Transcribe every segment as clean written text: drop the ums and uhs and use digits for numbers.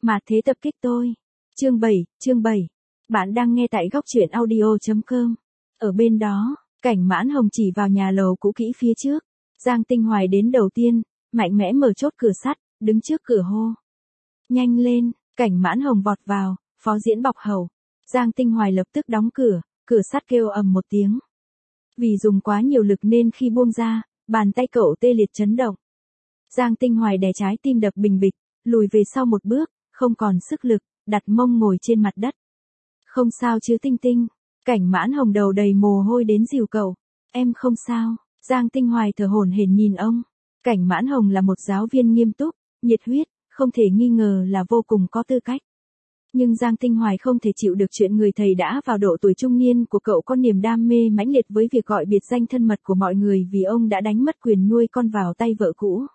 Mà thế tập kích tôi. Chương 7. Bạn đang nghe tại góc truyện audio.com. Ở bên đó, Cảnh Mãn Hồng chỉ vào nhà lầu cũ kỹ phía trước. Giang Tinh Hoài đến đầu tiên, mạnh mẽ mở chốt cửa sắt, đứng trước cửa hô. Nhanh lên, Cảnh Mãn Hồng vọt vào, phó diễn bọc hầu. Giang Tinh Hoài lập tức đóng cửa, cửa sắt kêu ầm một tiếng. Vì dùng quá nhiều lực nên khi buông ra, bàn tay cậu tê liệt chấn động. Giang Tinh Hoài đè trái tim đập bình bịch, lùi về sau một bước, không còn sức lực, đặt mông ngồi trên mặt đất. Không sao chứ Tinh Tinh. Cảnh Mãn Hồng đầu đầy mồ hôi đến dìu cậu. Em không sao. Giang Tinh Hoài thở hổn hển nhìn ông. Cảnh Mãn Hồng là một giáo viên nghiêm túc, nhiệt huyết, không thể nghi ngờ là vô cùng có tư cách. Nhưng Giang Tinh Hoài không thể chịu được chuyện người thầy đã vào độ tuổi trung niên của cậu có niềm đam mê mãnh liệt với việc gọi biệt danh thân mật của mọi người vì ông đã đánh mất quyền nuôi con vào tay vợ cũ.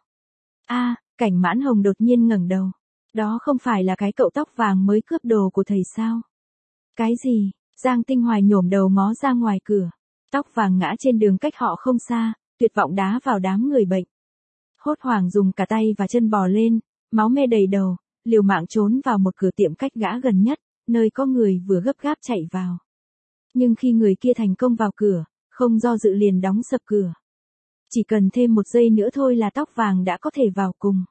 Cảnh Mãn Hồng đột nhiên ngẩng đầu. Đó không phải là cái cậu tóc vàng mới cướp đồ của thầy sao? Cái gì? Giang Tinh Hoài nhổm đầu ngó ra ngoài cửa. Tóc vàng ngã trên đường cách họ không xa, tuyệt vọng đá vào đám người bệnh. Hốt hoảng dùng cả tay và chân bò lên, máu me đầy đầu, liều mạng trốn vào một cửa tiệm cách gã gần nhất, nơi có người vừa gấp gáp chạy vào. Nhưng khi người kia thành công vào cửa, không do dự liền đóng sập cửa. Chỉ cần thêm một giây nữa thôi là tóc vàng đã có thể vào cùng.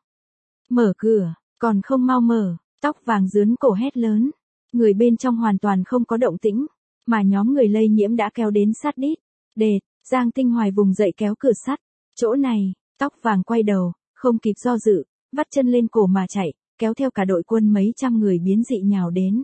Mở cửa, còn không mau mở, tóc vàng rướn cổ hét lớn. Người bên trong hoàn toàn không có động tĩnh, mà nhóm người lây nhiễm đã kéo đến sát đít. Đệt, Giang Tinh Hoài vùng dậy kéo cửa sắt. Chỗ này, tóc vàng quay đầu, không kịp do dự, vắt chân lên cổ mà chạy, kéo theo cả đội quân mấy trăm người biến dị nhào đến.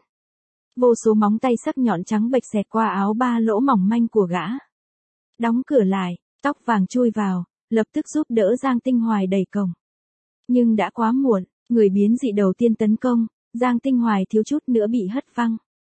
Vô số móng tay sắc nhọn trắng bệch xẹt qua áo ba lỗ mỏng manh của gã. Đóng cửa lại, tóc vàng chui vào, lập tức giúp đỡ Giang Tinh Hoài đẩy cổng. Nhưng đã quá muộn, người biến dị đầu tiên tấn công, Giang Tinh Hoài thiếu chút nữa bị hất văng.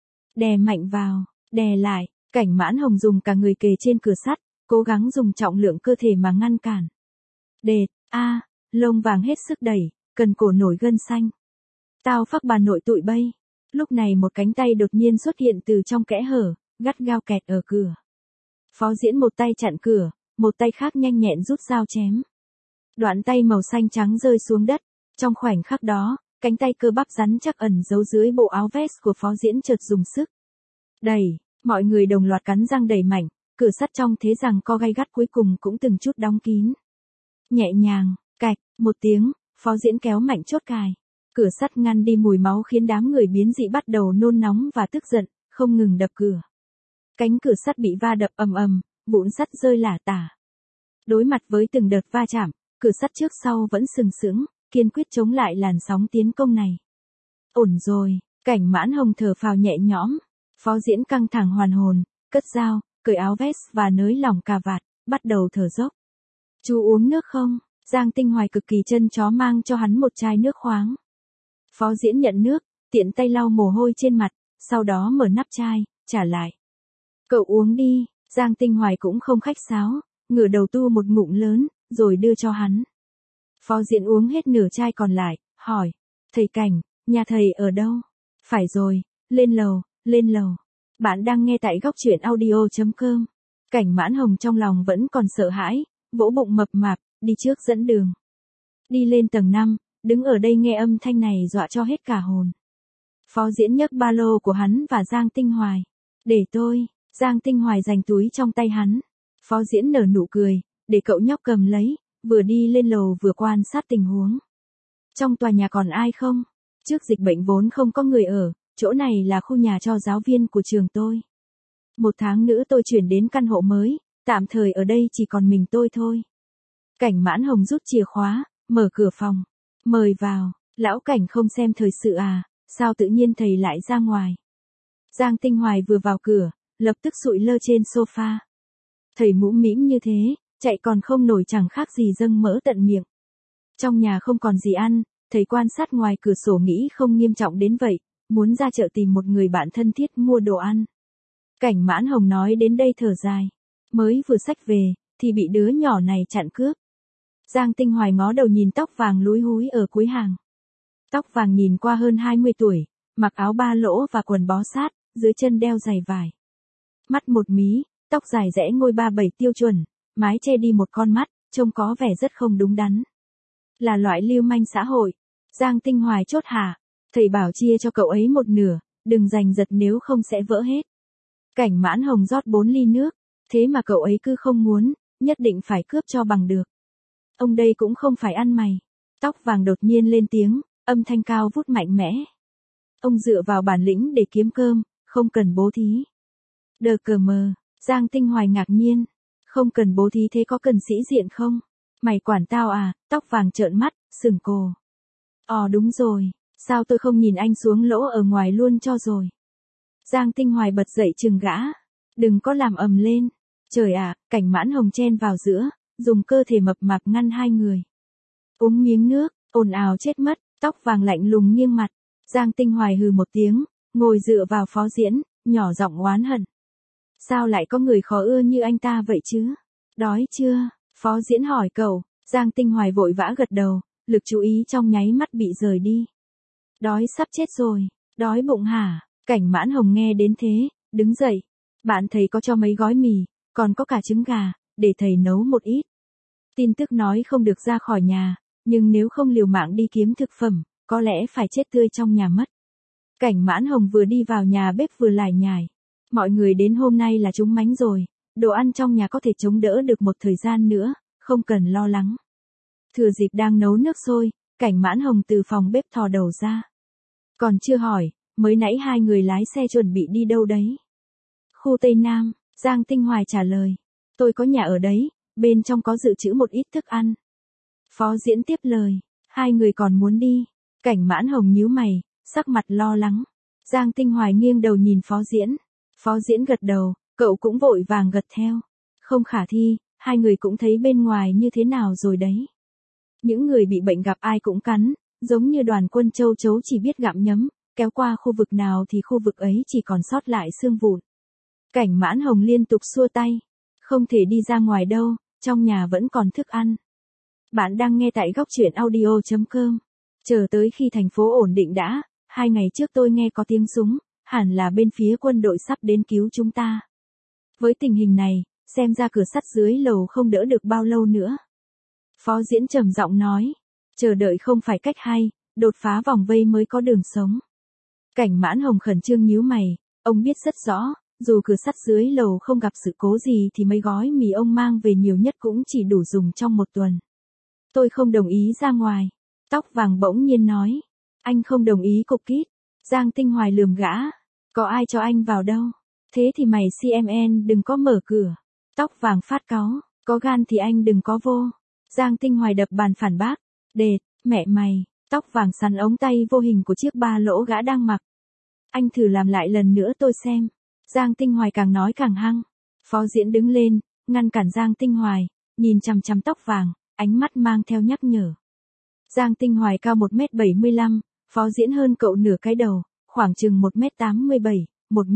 Đè mạnh vào, đè lại, Cảnh Mãn Hồng dùng cả người kề trên cửa sắt, cố gắng dùng trọng lượng cơ thể mà ngăn cản. Đệt, lông vàng hết sức đẩy, cần cổ nổi gân xanh. Tao phắc bà nội tụi bay. Lúc này một cánh tay đột nhiên xuất hiện từ trong kẽ hở, gắt gao kẹt ở cửa. Phó diễn một tay chặn cửa, một tay khác nhanh nhẹn rút dao chém. Đoạn tay màu xanh trắng rơi xuống đất. Trong khoảnh khắc đó, cánh tay cơ bắp rắn chắc ẩn giấu dưới bộ áo vest của phó diễn chợt dùng sức. Đẩy, mọi người đồng loạt cắn răng đẩy mạnh, cửa sắt trong thế giằng co gay gắt cuối cùng cũng từng chút đóng kín. Nhẹ nhàng, cạch, một tiếng, phó diễn kéo mạnh chốt cài. Cửa sắt ngăn đi mùi máu khiến đám người biến dị bắt đầu nôn nóng và tức giận, không ngừng đập cửa. Cánh cửa sắt bị va đập ầm ầm, vụn sắt rơi lả tả. Đối mặt với từng đợt va chạm, cửa sắt trước sau vẫn sừng sững, kiên quyết chống lại làn sóng tiến công này. Ổn rồi, Cảnh Mãn Hồng thở phào nhẹ nhõm. Phó diễn căng thẳng hoàn hồn, cất dao, cởi áo vest và nới lỏng cà vạt, bắt đầu thở dốc. Chú uống nước không? Giang Tinh Hoài cực kỳ chân chó mang cho hắn một chai nước khoáng. Phó diễn nhận nước, tiện tay lau mồ hôi trên mặt, sau đó mở nắp chai, trả lại. Cậu uống đi. Giang Tinh Hoài cũng không khách sáo, ngửa đầu tu một ngụm lớn, rồi đưa cho hắn. Phó diễn uống hết nửa chai còn lại, hỏi. Thầy Cảnh, nhà thầy ở đâu? Phải rồi, lên lầu, lên lầu. Bạn đang nghe tại góc truyện audio.com. Cảnh Mãn Hồng trong lòng vẫn còn sợ hãi, vỗ bụng mập mạp, đi trước dẫn đường. Đi lên tầng 5, đứng ở đây nghe âm thanh này dọa cho hết cả hồn. Phó diễn nhấc ba lô của hắn và Giang Tinh Hoài. Để tôi. Giang Tinh Hoài giành túi trong tay hắn. Phó diễn nở nụ cười, để cậu nhóc cầm lấy, vừa đi lên lầu vừa quan sát tình huống. Trong tòa nhà còn ai không? Trước dịch bệnh vốn không có người ở, chỗ này là khu nhà cho giáo viên của trường tôi. 1 tháng nữa tôi chuyển đến căn hộ mới, tạm thời ở đây chỉ còn mình tôi thôi. Cảnh Mãn Hồng rút chìa khóa, mở cửa phòng. Mời vào, lão Cảnh không xem thời sự à, sao tự nhiên thầy lại ra ngoài? Giang Tinh Hoài vừa vào cửa, lập tức sụi lơ trên sofa. Thầy mũm mĩm như thế, chạy còn không nổi chẳng khác gì dâng mỡ tận miệng. Trong nhà không còn gì ăn, thầy quan sát ngoài cửa sổ nghĩ không nghiêm trọng đến vậy, muốn ra chợ tìm một người bạn thân thiết mua đồ ăn. Cảnh Mãn Hồng nói đến đây thở dài. Mới vừa xách về, thì bị đứa nhỏ này chặn cướp. Giang Tinh Hoài ngó đầu nhìn tóc vàng lúi húi ở cuối hàng. Tóc vàng nhìn qua hơn 20 tuổi, mặc áo ba lỗ và quần bó sát, dưới chân đeo giày vải. Mắt một mí, tóc dài rẽ ngôi 37 tiêu chuẩn, mái che đi một con mắt, trông có vẻ rất không đúng đắn. Là loại lưu manh xã hội. Giang Tinh Hoài chốt hả? Thầy bảo chia cho cậu ấy một nửa, đừng giành giật nếu không sẽ vỡ hết. Cảnh Mãn Hồng rót 4 ly nước, thế mà cậu ấy cứ không muốn, nhất định phải cướp cho bằng được. Ông đây cũng không phải ăn mày. Tóc vàng đột nhiên lên tiếng, âm thanh cao vút mạnh mẽ. Ông dựa vào bản lĩnh để kiếm cơm, không cần bố thí. Đờ cờ mờ, Giang Tinh Hoài ngạc nhiên. Không cần bố thí thế có cần sĩ diện không? Mày quản tao à? Tóc vàng trợn mắt, sừng cồ. Đúng rồi, sao tôi không nhìn anh xuống lỗ ở ngoài luôn cho rồi. Giang Tinh Hoài bật dậy chừng gã. Đừng có làm ầm lên. Trời ạ, Cảnh Mãn Hồng chen vào giữa, dùng cơ thể mập mạp ngăn hai người. Uống miếng nước, ồn ào chết mất, tóc vàng lạnh lùng nghiêng mặt. Giang Tinh Hoài hừ một tiếng, ngồi dựa vào Phó Diễn, nhỏ giọng oán hận. Sao lại có người khó ưa như anh ta vậy chứ? Đói chưa? Phó Diễn hỏi cậu. Giang Tinh Hoài vội vã gật đầu, lực chú ý trong nháy mắt bị rời đi. Đói sắp chết rồi. Đói bụng hả? Cảnh Mãn Hồng nghe đến thế, đứng dậy. Bạn thầy có cho mấy gói mì, còn có cả trứng gà, để thầy nấu một ít. Tin tức nói không được ra khỏi nhà, nhưng nếu không liều mạng đi kiếm thực phẩm, có lẽ phải chết tươi trong nhà mất. Cảnh Mãn Hồng vừa đi vào nhà bếp vừa lải nhải. Mọi người đến hôm nay là trúng mánh rồi, đồ ăn trong nhà có thể chống đỡ được một thời gian nữa, không cần lo lắng. Thừa dịp đang nấu nước sôi, Cảnh Mãn Hồng từ phòng bếp thò đầu ra. Còn chưa hỏi, mới nãy hai người lái xe chuẩn bị đi đâu đấy? Khu Tây Nam, Giang Tinh Hoài trả lời. Tôi có nhà ở đấy, bên trong có dự trữ một ít thức ăn. Phó Diễn tiếp lời, hai người còn muốn đi. Cảnh Mãn Hồng nhíu mày, sắc mặt lo lắng. Giang Tinh Hoài nghiêng đầu nhìn Phó Diễn. Phó Diễn gật đầu, cậu cũng vội vàng gật theo. Không khả thi, hai người cũng thấy bên ngoài như thế nào rồi đấy. Những người bị bệnh gặp ai cũng cắn, giống như đoàn quân châu chấu chỉ biết gặm nhấm, kéo qua khu vực nào thì khu vực ấy chỉ còn sót lại xương vụn. Cảnh Mãn Hồng liên tục xua tay. Không thể đi ra ngoài đâu, trong nhà vẫn còn thức ăn. Bạn đang nghe tại góc truyện audio.com. Chờ tới khi thành phố ổn định đã, 2 ngày trước tôi nghe có tiếng súng, hẳn là bên phía quân đội sắp đến cứu chúng ta. Với tình hình này, xem ra cửa sắt dưới lầu không đỡ được bao lâu nữa. Phó Diễn trầm giọng nói, chờ đợi không phải cách hay, đột phá vòng vây mới có đường sống. Cảnh Mãn Hồng khẩn trương nhíu mày, ông biết rất rõ, dù cửa sắt dưới lầu không gặp sự cố gì thì mấy gói mì ông mang về nhiều nhất cũng chỉ đủ dùng trong 1 tuần. Tôi không đồng ý ra ngoài. Tóc vàng bỗng nhiên nói. Anh không đồng ý cục kít. Giang Tinh Hoài lườm gã. Có ai cho anh vào đâu? Thế thì mày CMN đừng có mở cửa. Tóc vàng phát cáu. Có gan thì anh đừng có vô. Giang Tinh Hoài đập bàn phản bác. Đệt, mẹ mày. Tóc vàng sắn ống tay vô hình của chiếc ba lỗ gã đang mặc. Anh thử làm lại lần nữa tôi xem. Giang Tinh Hoài càng nói càng hăng. Phó Diễn đứng lên, ngăn cản Giang Tinh Hoài, nhìn chằm chằm tóc vàng, ánh mắt mang theo nhắc nhở. Giang Tinh Hoài cao 1m75, Phó Diễn hơn cậu nửa cái đầu, khoảng chừng 1m87,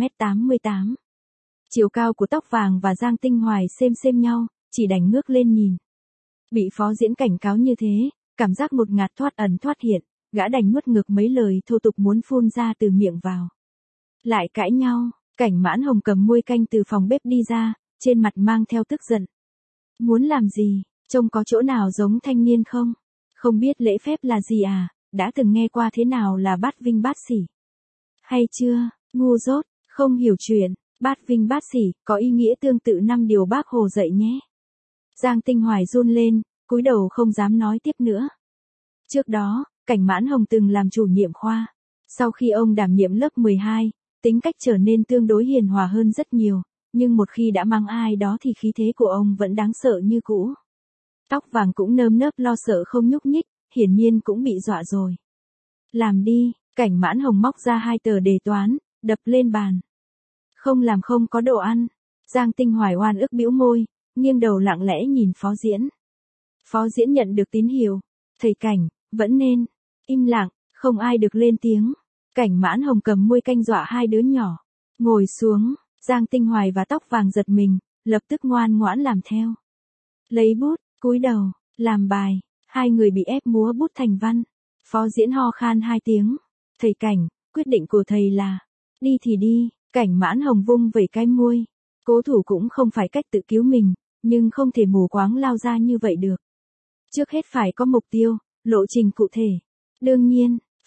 1m88. Chiều cao của tóc vàng và Giang Tinh Hoài xem nhau, chỉ đành ngước lên nhìn. Bị Phó Diễn cảnh cáo như thế, cảm giác ngột ngạt thoát ẩn thoát hiện, gã đành nuốt ngược mấy lời thô tục muốn phun ra từ miệng vào. Lại cãi nhau, Cảnh Mãn Hồng cầm muôi canh từ phòng bếp đi ra, trên mặt mang theo tức giận. Muốn làm gì, trông có chỗ nào giống thanh niên không? Không biết lễ phép là gì à, đã từng nghe qua thế nào là bát vinh bát sỉ? Hay chưa, ngu dốt, không hiểu chuyện, bát vinh bát sỉ, có ý nghĩa tương tự 5 điều Bác Hồ dạy nhé. Giang Tinh Hoài run lên, cúi đầu không dám nói tiếp nữa. Trước đó, Cảnh Mãn Hồng từng làm chủ nhiệm khoa. Sau khi ông đảm nhiệm lớp 12, tính cách trở nên tương đối hiền hòa hơn rất nhiều, nhưng một khi đã mang ai đó thì khí thế của ông vẫn đáng sợ như cũ. Tóc vàng cũng nơm nớp lo sợ không nhúc nhích, hiển nhiên cũng bị dọa rồi. Làm đi, Cảnh Mãn Hồng móc ra 2 tờ đề toán, đập lên bàn. Không làm không có đồ ăn. Giang Tinh Hoài oan ức bĩu môi, nghiêng đầu lặng lẽ nhìn Phó Diễn. Phó Diễn nhận được tín hiệu. Thầy Cảnh, vẫn nên. Im lặng, không ai được lên tiếng. Cảnh Mãn Hồng cầm muôi canh dọa 2 đứa nhỏ. Ngồi xuống, Giang Tinh Hoài và tóc vàng giật mình, lập tức ngoan ngoãn làm theo. Lấy bút, cúi đầu, làm bài, 2 người bị ép múa bút thành văn. Phó Diễn ho khan 2 tiếng. Thầy Cảnh, quyết định của thầy là, đi thì đi. Cảnh Mãn Hồng vung vẩy cái muôi. Cố thủ cũng không phải cách tự cứu mình, nhưng không thể mù quáng lao ra như vậy được. Trước hết phải có mục tiêu, lộ trình cụ thể. Đương nhiên,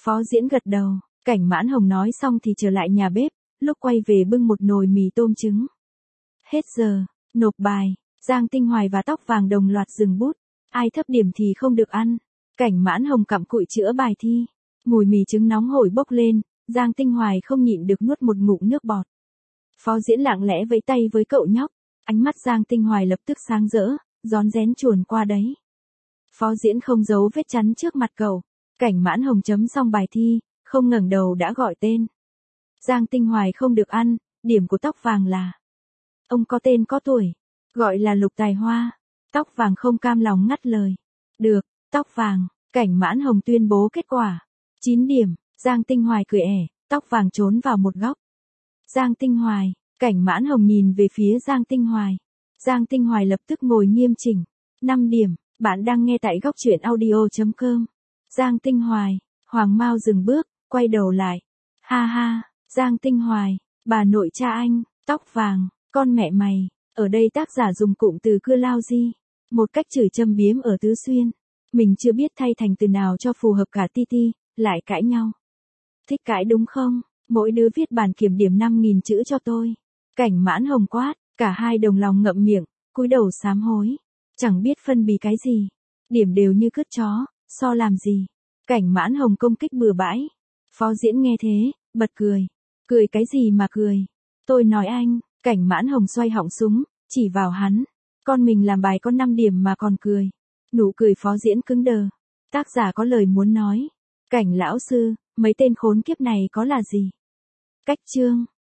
Phó Diễn gật đầu, Cảnh Mãn Hồng nói xong thì trở lại nhà bếp, lúc quay về bưng một nồi mì tôm trứng. Hết giờ, nộp bài, Giang Tinh Hoài và Tóc Vàng đồng loạt dừng bút, ai thấp điểm thì không được ăn. Cảnh Mãn Hồng cặm cụi chữa bài thi, mùi mì trứng nóng hổi bốc lên, Giang Tinh Hoài không nhịn được nuốt một ngụm nước bọt. Phó Diễn lặng lẽ vẫy tay với cậu nhóc, ánh mắt Giang Tinh Hoài lập tức sáng rỡ, rón rén chuồn qua đấy. Phó Diễn không giấu vết chắn trước mặt cậu, Cảnh Mãn Hồng chấm xong bài thi, không ngẩng đầu đã gọi tên. Giang Tinh Hoài không được ăn, điểm của Tóc Vàng là. Ông có tên có tuổi, gọi là Lục Tài Hoa. Tóc Vàng không cam lòng ngắt lời. Được, Tóc Vàng, Cảnh Mãn Hồng tuyên bố kết quả. 9 điểm, Giang Tinh Hoài cười ẻ, Tóc Vàng trốn vào một góc. Giang Tinh Hoài, Cảnh Mãn Hồng nhìn về phía Giang Tinh Hoài. Giang Tinh Hoài lập tức ngồi nghiêm chỉnh. 5 điểm, bạn đang nghe tại góc truyện audio.com. Giang Tinh Hoài, Hoàng Mao dừng bước, quay đầu lại. Ha ha, Giang Tinh Hoài, bà nội cha anh, Tóc Vàng, con mẹ mày. Ở đây tác giả dùng cụm từ cưa lao di, một cách chửi châm biếm ở tứ xuyên. Mình chưa biết thay thành từ nào cho phù hợp cả Titi, lại cãi nhau. Thích cãi đúng không? Mỗi đứa viết bản kiểm điểm 5.000 chữ cho tôi. Cảnh Mãn Hồng quát, cả hai đồng lòng ngậm miệng, cúi đầu sám hối. Chẳng biết phân bì cái gì. Điểm đều như cứt chó, so làm gì. Cảnh Mãn Hồng công kích bừa bãi. Phó Diễn nghe thế, bật cười. Cười cái gì mà cười? Tôi nói anh, Cảnh Mãn Hồng xoay họng súng, chỉ vào hắn. Con mình làm bài có 5 điểm mà còn cười. Nụ cười Phó Diễn cứng đờ. Tác giả có lời muốn nói. Cảnh lão sư, mấy tên khốn kiếp này có là gì? Cách chương.